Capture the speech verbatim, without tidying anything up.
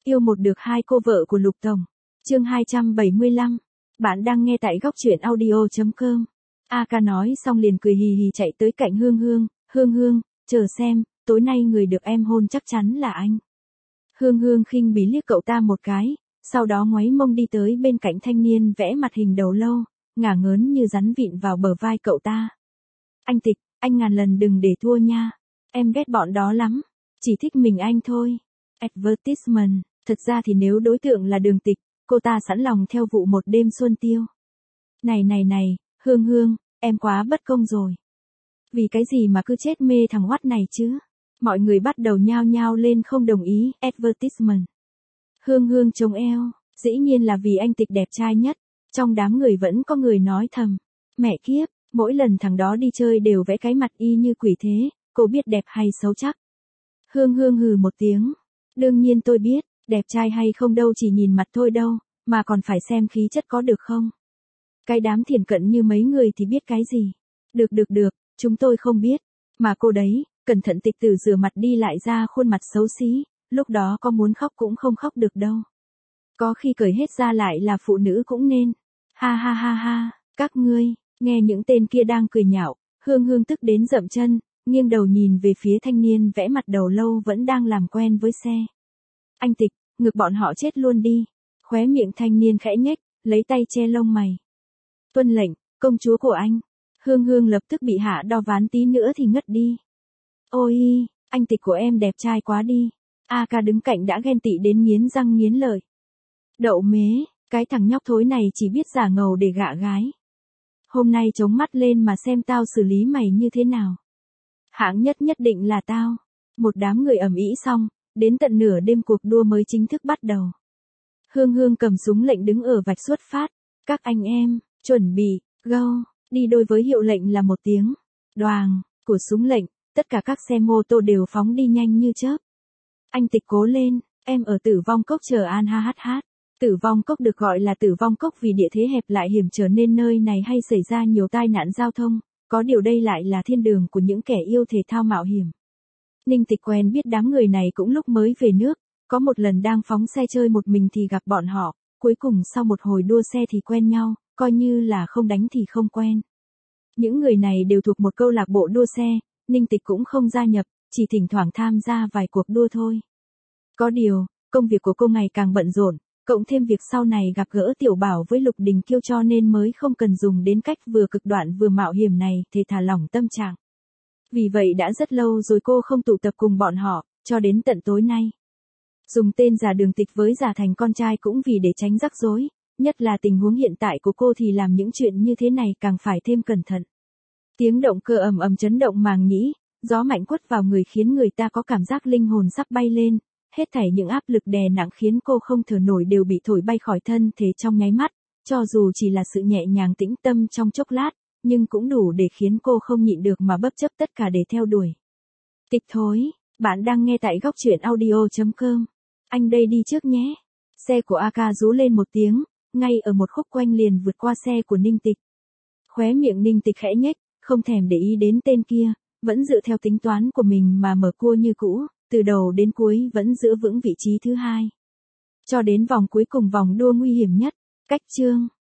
Yêu một được hai cô vợ của Lục Tổng. Chương hai trăm bảy mươi lăm. Bạn đang nghe tại góc truyện audio chấm com. a ca nói xong liền cười hì hì chạy tới cạnh Hương Hương. Hương Hương, chờ xem, tối nay người được em hôn chắc chắn là anh. Hương Hương khinh bỉ liếc cậu ta một cái, sau đó ngoáy mông đi tới bên cạnh thanh niên vẽ mặt hình đầu lâu, ngả ngớn như rắn vịn vào bờ vai cậu ta. Anh Tịch, anh ngàn lần đừng để thua nha. Em ghét bọn đó lắm. Chỉ thích mình anh thôi. Advertisement, thật ra thì nếu đối tượng là Đường Tịch, cô ta sẵn lòng theo vụ một đêm xuân tiêu. Này này này, Hương Hương, em quá bất công rồi. Vì cái gì mà cứ chết mê thằng Hoắt này chứ? Mọi người bắt đầu nhao nhao lên không đồng ý. Advertisement. Hương Hương chống eo, dĩ nhiên là vì anh Tịch đẹp trai nhất. Trong đám người vẫn có người nói thầm. Mẹ kiếp, mỗi lần thằng đó đi chơi đều vẽ cái mặt y như quỷ thế, cô biết đẹp hay xấu chắc. Hương Hương hừ một tiếng. Đương nhiên tôi biết, đẹp trai hay không đâu chỉ nhìn mặt thôi đâu, mà còn phải xem khí chất có được không. Cái đám thiển cận như mấy người thì biết cái gì. Được được được, chúng tôi không biết. Mà cô đấy, cẩn thận Tịch Tử rửa mặt đi lại ra khuôn mặt xấu xí, lúc đó có muốn khóc cũng không khóc được đâu. Có khi cởi hết ra lại là phụ nữ cũng nên. Ha ha ha ha, các ngươi, nghe những tên kia đang cười nhạo, Hương Hương tức đến dậm chân, nghiêng đầu nhìn về phía thanh niên vẽ mặt đầu lâu vẫn đang làm quen với xe. Anh Tịch, ngược bọn họ chết luôn đi. Khóe miệng thanh niên khẽ nhếch, lấy tay che lông mày. Tuân lệnh, công chúa của anh. Hương Hương lập tức bị hạ đo ván tí nữa thì ngất đi. Ôi, anh Tịch của em đẹp trai quá đi. a ca đứng cạnh đã ghen tị đến nghiến răng nghiến lợi. Đậu mế, cái thằng nhóc thối này chỉ biết giả ngầu để gạ gái. Hôm nay chống mắt lên mà xem tao xử lý mày như thế nào. Hạng nhất nhất định là tao. Một đám người ầm ĩ xong, đến tận nửa đêm cuộc đua mới chính thức bắt đầu. Hương Hương cầm súng lệnh đứng ở vạch xuất phát. Các anh em, chuẩn bị, go, đi đôi với hiệu lệnh là một tiếng. Đoàng, của súng lệnh, tất cả các xe mô tô đều phóng đi nhanh như chớp. Anh Tịch cố lên, em ở Tử Vong Cốc chờ an ha hát hát. Tử Vong Cốc được gọi là Tử Vong Cốc vì địa thế hẹp lại hiểm trở nên nơi này hay xảy ra nhiều tai nạn giao thông, có điều đây lại là thiên đường của những kẻ yêu thể thao mạo hiểm. Ninh Tịch quen biết đám người này cũng lúc mới về nước, có một lần đang phóng xe chơi một mình thì gặp bọn họ, cuối cùng sau một hồi đua xe thì quen nhau, coi như là không đánh thì không quen. Những người này đều thuộc một câu lạc bộ đua xe, Ninh Tịch cũng không gia nhập, chỉ thỉnh thoảng tham gia vài cuộc đua thôi. Có điều, công việc của cô ngày càng bận rộn, cộng thêm việc sau này gặp gỡ Tiểu Bảo với Lục Đình Kiêu cho nên mới không cần dùng đến cách vừa cực đoan vừa mạo hiểm này để thả lỏng tâm trạng. Vì vậy đã rất lâu rồi cô không tụ tập cùng bọn họ, cho đến tận tối nay. Dùng tên giả Đường Tịch với giả thành con trai cũng vì để tránh rắc rối, nhất là tình huống hiện tại của cô thì làm những chuyện như thế này càng phải thêm cẩn thận. Tiếng động cơ ầm ầm chấn động màng nhĩ, gió mạnh quất vào người khiến người ta có cảm giác linh hồn sắp bay lên, hết thảy những áp lực đè nặng khiến cô không thở nổi đều bị thổi bay khỏi thân thể trong nháy mắt, cho dù chỉ là sự nhẹ nhàng tĩnh tâm trong chốc lát, nhưng cũng đủ để khiến cô không nhịn được mà bất chấp tất cả để theo đuổi. Tịch thối, bạn đang nghe tại góc truyện audio chấm com. Anh đây đi trước nhé. Xe của a ca rú lên một tiếng, ngay ở một khúc quanh liền vượt qua xe của Ninh Tịch. Khóe miệng Ninh Tịch khẽ nhếch, không thèm để ý đến tên kia, vẫn dựa theo tính toán của mình mà mở cua như cũ, từ đầu đến cuối vẫn giữ vững vị trí thứ hai. Cho đến vòng cuối cùng vòng đua nguy hiểm nhất, cách chương.